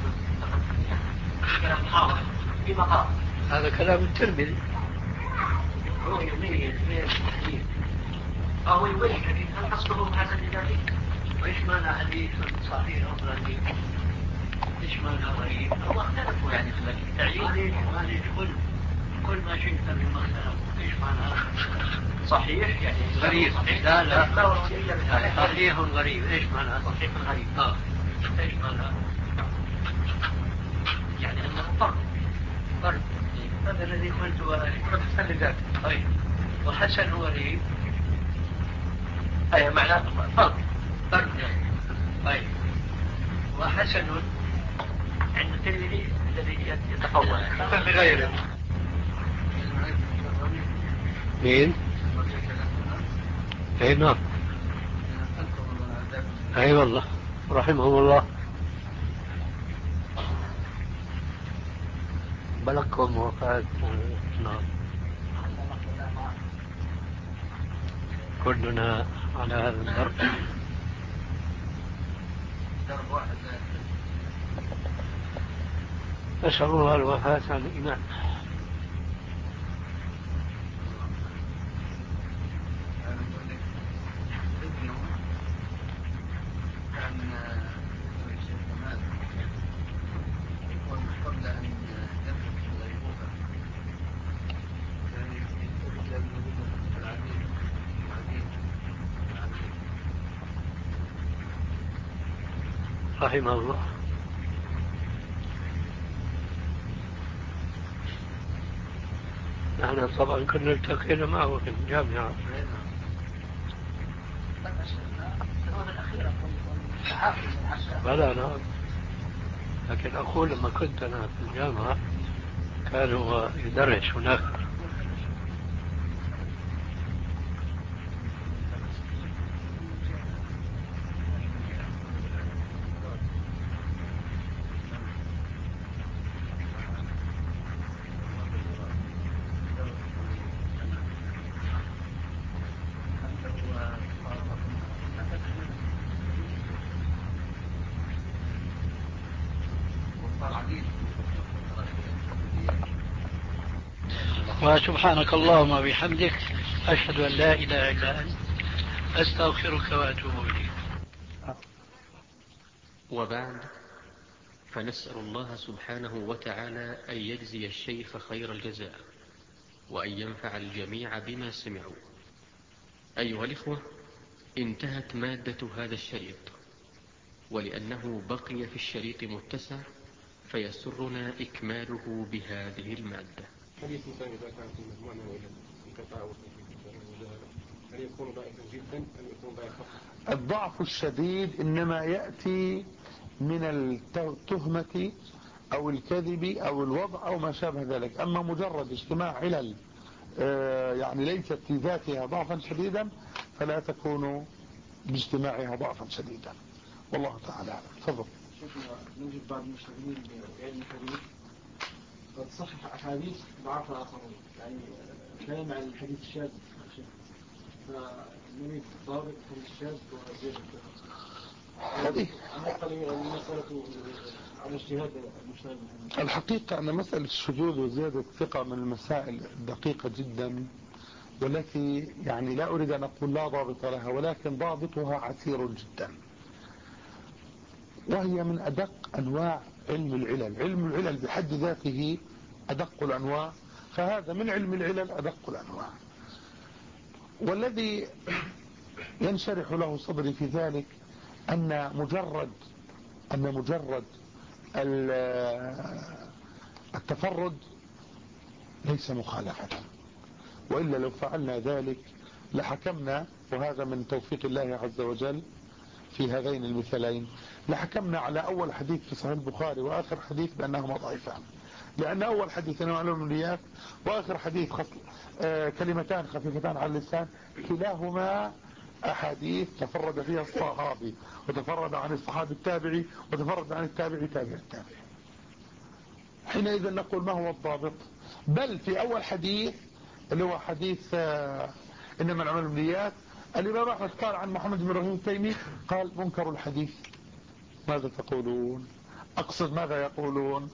في كلام حاضر فيما قرأ. هذا كلام الترمذي. هو يميز بين الحديث أو يميز الحديث، هل قصده حسن ميزاني؟ وإيش معنى حديث صحيح غريب؟ إيش معنى غريب؟ هو اختلفوا يعني في التعيين. ليش معليش كل كل ما شئت في المختلف. إيش معنى صحيح يعني غريب؟ صحيح. لا لا لا صحيح غريب. إيش معنى صحيح غريب؟ آه إيش معنى؟ يعني أنه فرق فرق. هذا الذي قلت حسن لذاته. طيب وحسن غريب أي معنى فرق فرق يعني. طيب وحسن عند الترمذي الذي يتقوى بغيره. مين؟ اي نعم. اي والله رحمه الله. بلغكم وفاة نعم. كلنا على هذا الدرب. نسأل الله الوفاة عن الإيمان. رحمه الله. نحن طبعا كنا التقينا معه في الجامعة. بلى نعم، لكن أقول لما كنت أنا في الجامعة كان هو يدرس هناك. وسبحانك اللهم وبحمدك أشهد أن لا إله إلا أنت أستغفرك وأتوب إليك. وبعد، فنسأل الله سبحانه وتعالى أن يجزي الشيخ خير الجزاء، وأن ينفع الجميع بما سمعوا. أيها الإخوة، انتهت مادة هذا الشريط، ولأنه بقي في الشريط متسع فيسرنا إكماله بهذه المادة. حديث مثلا إذا كان في المجموعة وإلى انقطاع هل يكون ضعيفا جدا أم يكون ضعيفا؟ الضعف الشديد إنما يأتي من التهمة أو الكذب أو الوضع أو ما شابه ذلك. أما مجرد اجتماع علل يعني ليست في ذاتها ضعفا شديدا فلا تكون باجتماعها ضعفا شديدا، والله تعالى أعلم. تفضل. نجد بعض المشاهدين بعلم الحديث قد صحح أحاديث ضعفها آخرون، يعني كلام عن الحديث الشاذ، فنريد ضابط الحديث الشاذ وزيادة هذه المسألة على اجتهاد المجتهد. الحقيقة أن مسألة الشذوذ وزيادة الثقة من المسائل الدقيقة جدا، والتي يعني لا أريد أن أقول لا ضابط لها، ولكن ضابطها عسير جدا، وهي من أدق أنواع علم العلل. علم العلل بحد ذاته أدق الأنواع، فهذا من علم العلل أدق الأنواع. والذي ينشرح له صدري في ذلك أن مجرد أن مجرد التفرد ليس مخالفة، وإلا لو فعلنا ذلك لحكمنا، وهذا من توفيق الله عز وجل في هذين المثالين، لحكمنا على أول حديث في صحيح البخاري وآخر حديث بأنهما ضعيفان، لأن أول حديث إنما علم النيات وآخر حديث خصل آه كلمتان خفيفتان على اللسان، كلاهما أحاديث تفرد فيها الصحابي وتفرد عن الصحابي التابعي وتفرد عن التابعي تابع التابعي. حينئذ نقول ما هو الضابط؟ بل في أول حديث اللي هو حديث آه إنما العمل بالنيات، الإمام أحمد قال عن محمد بن إبراهيم التيمي قال منكر الحديث. ماذا تقولون؟ أقصد ماذا يقولون؟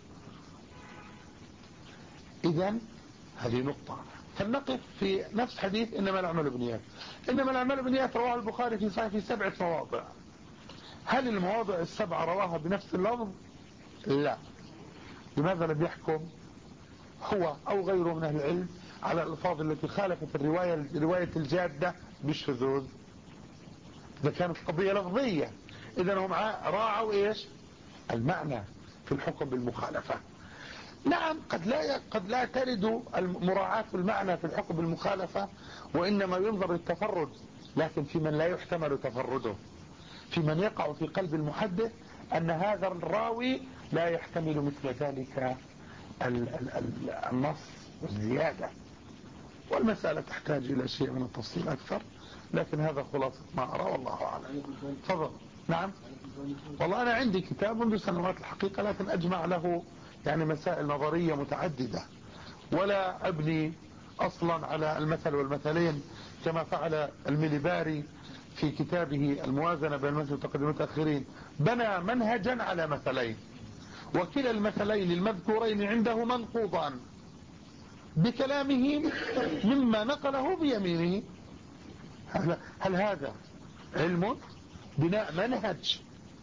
إذن هذه نقطة. فلنقف في نفس حديث إنما العمل بالنيات. إنما العمل بالنيات رواه البخاري في صحيح في سبعة مواضع. هل المواضع السبعة رواها بنفس اللفظ؟ لا. لماذا لم يحكم هو أو غيره من أهل العلم على الألفاظ التي خالفت الرواية رواية الجادة بالشذوذ؟ إذا كانت قضية لفظية إذن هم راعوا إيش؟ المعنى في الحكم بالمخالفة. نعم قد لا قد لا ترد المراعاة المعنى في الحكم بالمخالفة، وإنما ينظر التفرد، لكن في من لا يحتمل تفرده، في من يقع في قلب المحدث أن هذا الراوي لا يحتمل مثل ذلك النص والزيادة، والمسألة تحتاج إلى شيء من التفصيل أكثر، لكن هذا خلاصة ما أرى والله أعلم. تفضل. نعم والله أنا عندي كتاب منذ سنوات الحقيقة، لكن أجمع له يعني مسائل نظرية متعددة، ولا أبني أصلا على المثل والمثلين كما فعل المليباري في كتابه الموازنة بين المثل والتقديم والتأخيرين، بنى منهجا على مثلين، وكلا المثلين المذكورين عنده منقوضان بكلامه مما نقله بيمينه. هل, هل هذا علم؟ بناء منهج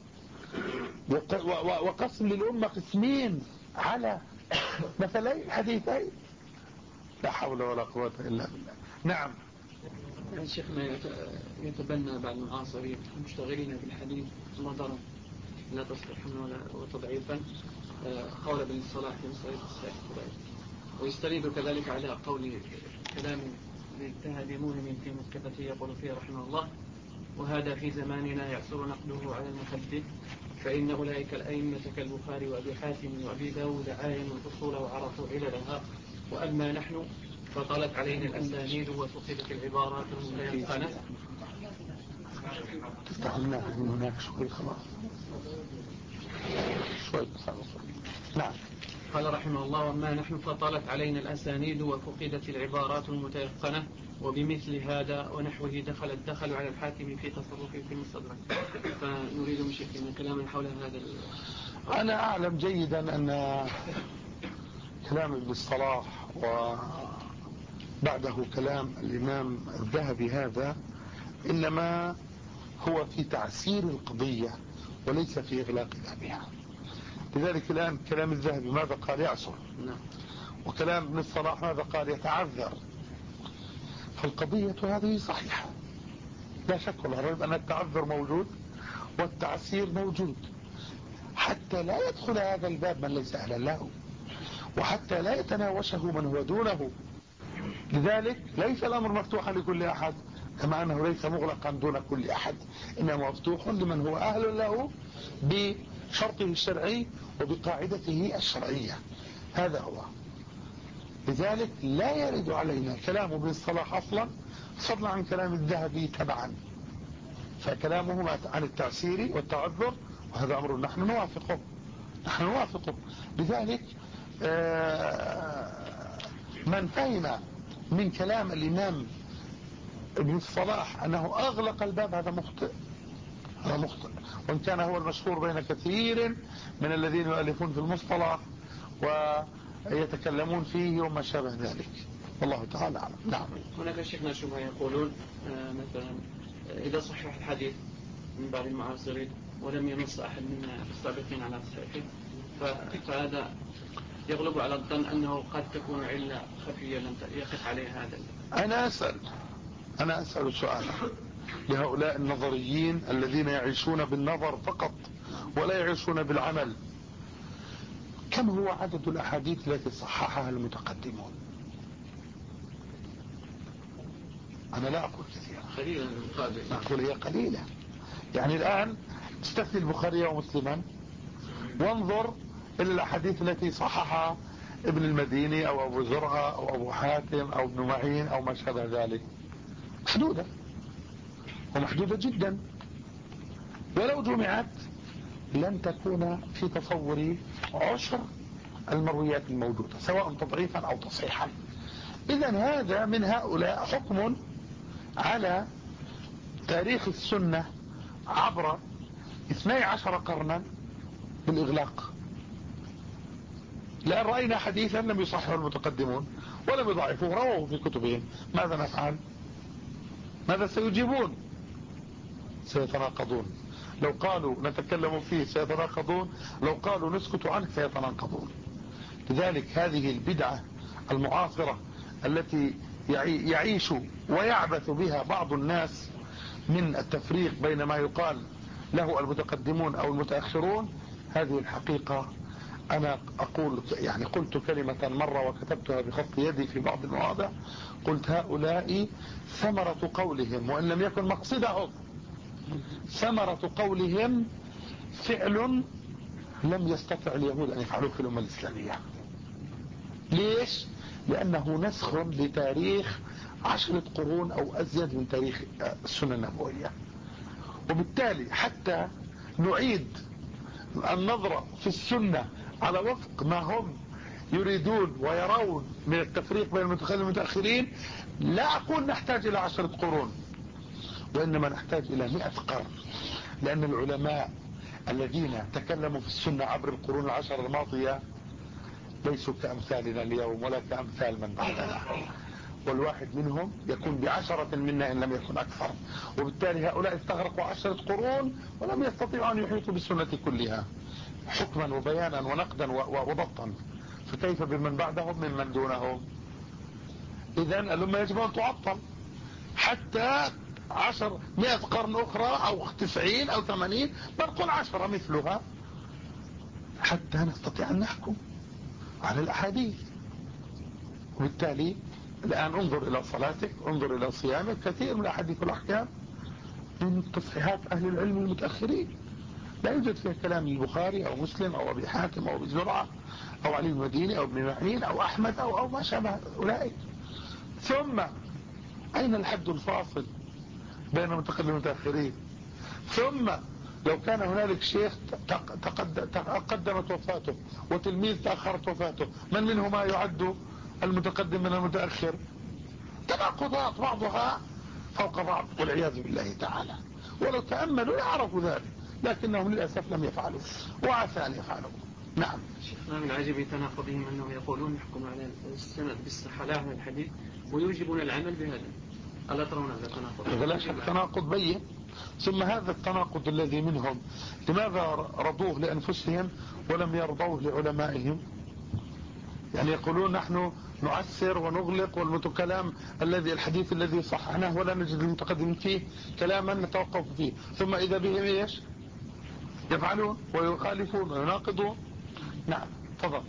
وقسم للأمة قسمين على مثلين حديثين، لا حول ولا قوة إلا بالله. نعم. يعني شيخنا يتبنى بعض المعاصرين المشتغلين بالحديث نظرا لا تصحيحا ولا وتضعيفا قول ابن الصلاح في صحيح الصحيح ويستند كذلك على قول كلام الاجتهاد مهم في مسكته يقول فيه رحمه الله: وهذا في زماننا يعسر نقله على المحدث، فإن أولئك الأئمة كالبخاري وأبي حاتم وأبي داود عاينوا الأصول وعرفوا عللها، وأما نحن فطالت علينا الأسانيد وفقدت العبارات المتيقنة. تفتح لنا من هناك شوي خلاص شوي خلاص. نعم. قال رحمه الله: وما نحن فطالت علينا الأسانيد وفقدت العبارات المتيقنة، وبمثل هذا ونحوه دخل الدخل على الحاكم في تصرفه في المستدرك. فنريد من شيخنا كلاما حول هذا. أنا أعلم جيدا أن كلام ابن الصلاح وبعده كلام الإمام الذهبي هذا إنما هو في تعسير القضية وليس في إغلاق بابها. لذلك الآن كلام الذهبي ماذا قال؟ يعسر. وكلام ابن الصلاح ماذا قال؟ يتعذر. فالقضية هذه صحيحة لا شك ولا ريب أن التعذر موجود والتعسير موجود، حتى لا يدخل هذا الباب من ليس أهلا له، وحتى لا يتناوشه من هو دونه. لذلك ليس الأمر مفتوحا لكل أحد، كما أنه ليس مغلقا دون كل أحد، إنما مفتوح لمن هو أهل له بشرطه الشرعي وبقاعدته الشرعية. هذا هو. لذلك لا يرد علينا كلام ابن الصلاح أصلا فضلا عن كلام الذهبي تبعا، فكلامهما عن التعسير والتعذر، وهذا أمر نحن نوافقه نحن نوافقه. لذلك من فهم من كلام الإمام ابن الصلاح أنه أغلق الباب هذا مخطئ هذا مخطئ وإن كان هو المشهور بين كثير من الذين يؤلفون في المصطلح ويتكلمون فيه وما شابه ذلك، والله تعالى أعلم. نعم. هناك شيخنا شبهة يقولون مثلا إذا صحح الحديث من بعض المعاصرين ولم ينص أحد من السابقين على صحيحه، فهذا يغلب على الظن أنه قد تكون علة خفية لم يقف عليها هذا. أنا أسأل أنا أسأل سؤالا لهؤلاء النظريين الذين يعيشون بالنظر فقط ولا يعيشون بالعمل: كم هو عدد الأحاديث التي صححها المتقدمون؟ أنا لا أقول كثيرا، قليلا المقابل. أقول هي قليلة. يعني الآن استثني البخاري ومسلما وانظر إلى الأحاديث التي صححها ابن المديني أو أبو زرعة أو أبو حاتم أو ابن معين أو ما شابه ذلك، محدودة ومحدودة جدا، ولو جمعت لن تكون في تصوري عشر المرويات الموجودة سواء تضعيفا أو تصحيحا. إذن هذا من هؤلاء حكم على تاريخ السنة عبر اثني عشر قرنا بالإغلاق. لأن رأينا حديثا لم يصححه المتقدمون ولم يضعفوه، رووه في كتبهم، ماذا نفعل؟ ماذا سيجيبون؟ سيتناقضون. لو قالوا نتكلم فيه سيتناقضون، لو قالوا نسكت عنه سيتناقضون. لذلك هذه البدعة المعاصرة التي يعيش ويعبث بها بعض الناس من التفريق بين ما يقال له المتقدمون أو المتأخرون، هذه الحقيقة أنا أقول يعني قلت كلمة مرة وكتبتها بخط يدي في بعض المواضع، قلت هؤلاء ثمرة قولهم وإن لم يكن مقصدهم، ثمرة قولهم فعل لم يستطع اليهود أن يفعلوه في الأمة الإسلامية. ليش؟ لأنه نسخ لتاريخ عشرة قرون أو أزيد من تاريخ السنة النبوية، وبالتالي حتى نعيد النظرة في السنة على وفق ما هم يريدون ويرون من التفريق بين المتقدمين والمتأخرين، لا أقول نحتاج إلى عشرة قرون، وإنما نحتاج إلى مئة قرن. لأن العلماء الذين تكلموا في السنة عبر القرون العشر الماضية ليسوا كأمثالنا اليوم ولا كأمثال من بعدنا، والواحد منهم يكون بعشرة منا إن لم يكن أكثر، وبالتالي هؤلاء استغرقوا عشرة قرون ولم يستطيعوا أن يحيطوا بالسنة كلها حكما وبيانا ونقدا وضبطا، فكيف بمن بعدهم ممن دونهم؟ إذن الأمة يجب أن تعطل حتى عشر مئة قرن أخرى أو تسعين أو ثمانين، بنقول عشرة مثلها، حتى نستطيع أن نحكم على الأحاديث. وبالتالي الآن انظر إلى صلاتك، انظر إلى صيامك، كثير من الأحاديث والأحكام من تصحيحات أهل العلم المتأخرين، لا يوجد فيها كلام البخاري أو مسلم أو أبي حاتم أو أبي زرعة أو علي المديني أو ابن معين أو أحمد أو, أو ما شابه أولئك. ثم أين الحد الفاصل بين المتقدمين والمتأخرين؟ ثم لو كان هنالك شيخ تقدمت وفاته وتلميذ تأخرت وفاته، من منهما يعد المتقدم من المتأخر؟ تناقضات بعضها فوق بعض والعياذ بالله تعالى، ولو تأملوا يعرفوا ذلك، لكنهم للأسف لم يفعلوا وعسى أن يفعلوا. نعم. شيخنا من عجب تناقضهم أنهم يقولون نحكم على السند بالصحة لا على الحديث ويوجبون العمل بهذا، ألا ترون هذا التناقض؟ لا شك تناقض بين. ثم هذا التناقض الذي منهم لماذا رضوه لأنفسهم ولم يرضوه لعلمائهم؟ يعني يقولون نحن نعسر ونغلق والمتكلام الذي الحديث الذي صححناه ولا نجد المتقدمين فيه كلاما نتوقف فيه، ثم إذا بهم ايش يفعلون ويخالفون ويناقضون. نعم تفضل.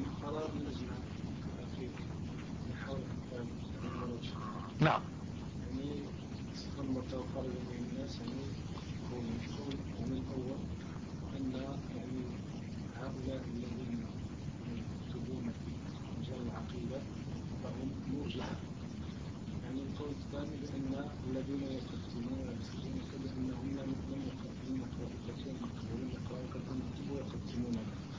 نعم. يعني استنبط فرق بين الناس يعني يكون القول يعني الأول أن يعني هؤلاء الذين يكتبون في مجال العقيدة فهم مرجئة. يعني القول الثاني بأن الذين يكتبون ويكتبون كأنهم لم لم يقرؤون كثيرا مقبولين يقرؤون كثيرا ويكتبون.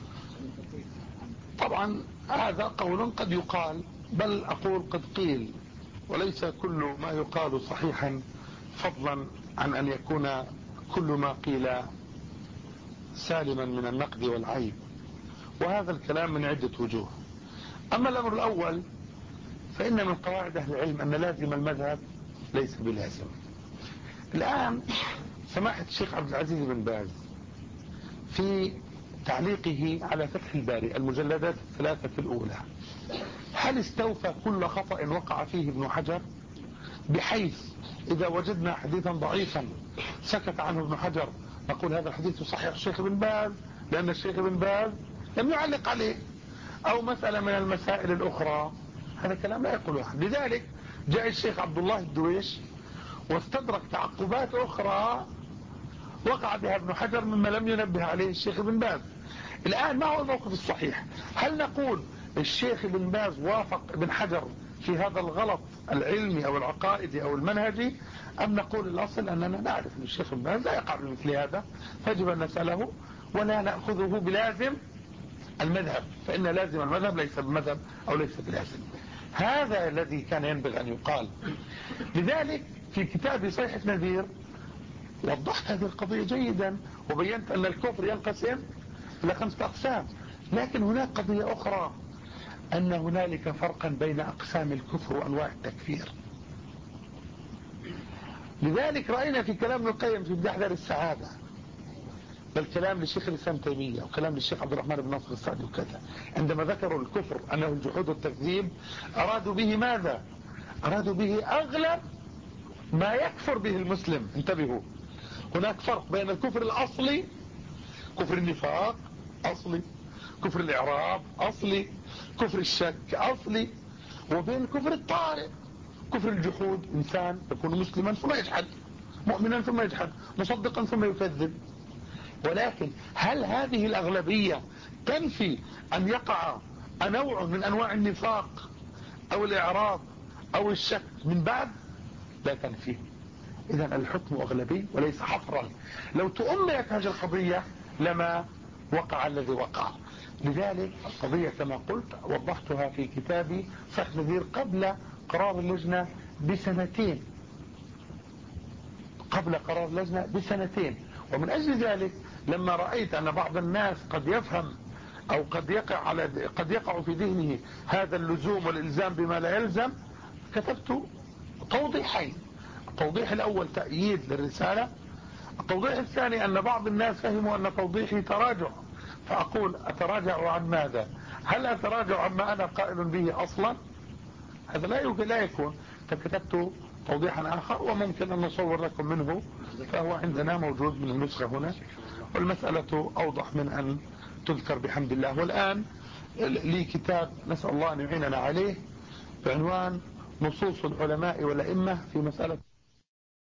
طبعا هذا قول قد يقال، بل أقول قد قيل، وليس كل ما يقال صحيحا فضلا عن أن يكون كل ما قيل سالما من النقد والعيب، وهذا الكلام من عدة وجوه. أما الأمر الأول فإن من قواعد أهل العلم أن لازم المذهب ليس بلازم. الآن سماحة الشيخ عبد العزيز بن باز في تعليقه على فتح الباري المجلدات الثلاثة الأولى، هل استوفى كل خطأ وقع فيه ابن حجر؟ بحيث إذا وجدنا حديثا ضعيفا سكت عنه ابن حجر نقول هذا الحديث صحيح الشيخ بن باز لأن الشيخ بن باز لم يعلق عليه، أو مسألة من المسائل الأخرى، هذا كلام لا يقول أحد. لذلك جاء الشيخ عبد الله الدويش واستدرك تعقبات أخرى وقع بها ابن حجر مما لم ينبه عليه الشيخ ابن باز. الآن ما هو الموقف الصحيح؟ هل نقول الشيخ ابن باز وافق ابن حجر في هذا الغلط العلمي أو العقائدي أو المنهجي، أم نقول الأصل أننا نعرف أن الشيخ ابن باز لا يقع بمثل هذا فيجب أن نسأله ولا نأخذه بلازم المذهب، فإن لازم المذهب ليس بمذهب أو ليس بلازم. هذا الذي كان ينبغي أن يقال. لذلك في كتابي صيحة نذير وضحت هذه القضية جيدا وبينت أن الكفر ينقسم إلى خمسة أقسام، لكن هناك قضية أخرى، أن هنالك فرقا بين أقسام الكفر وأنواع التكفير. لذلك رأينا في كلام ابن القيم في بدء دار السعادة، بل كلام للشيخ الإسلام تيمية وكلام للشيخ عبد الرحمن بن ناصر السعدي وكذا، عندما ذكروا الكفر أنه الجحود والتكذيب أرادوا به ماذا؟ أرادوا به أغلب ما يكفر به المسلم. انتبهوا، هناك فرق بين الكفر الأصلي، كفر النفاق أصلي، كفر الإعراب أصلي، كفر الشك أصلي، وبين الكفر الطارئ، كفر الجحود، إنسان يكون مسلما ثم يجحد، مؤمنا ثم يجحد، مصدقا ثم يكذب. ولكن هل هذه الأغلبية تنفي أن يقع نوع من أنواع النفاق أو الإعراض أو الشك من بعد؟ لا تنفيه. إذن الحكم أغلبي وليس حصرا. لو تؤملت هذه القضية لما وقع الذي وقع. لذلك القضية كما قلت وضحتها في كتابي صيحة نذير قبل قرار اللجنة بسنتين، قبل قرار اللجنة بسنتين. ومن أجل ذلك لما رأيت أن بعض الناس قد يفهم أو قد يقع على قد يقع في ذهنه هذا اللزوم والإلزام بما لا يلزم، كتبت توضيحين. التوضيح الأول تأييد للرسالة، التوضيح الثاني أن بعض الناس فهموا أن توضيحي تراجع، فأقول أتراجع عن ماذا؟ هل أتراجع عما أنا قائل به أصلا؟ هذا لا يمكن، لا يكون. فكتبت توضيحا آخر وممكن أن نصور لكم منه، فهو عندنا موجود من النسخة هنا، والمسألة أوضح من أن تذكر بحمد الله. والآن لي كتاب نسأل الله أن يعيننا عليه بعنوان نصوص العلماء والأئمة في مسألة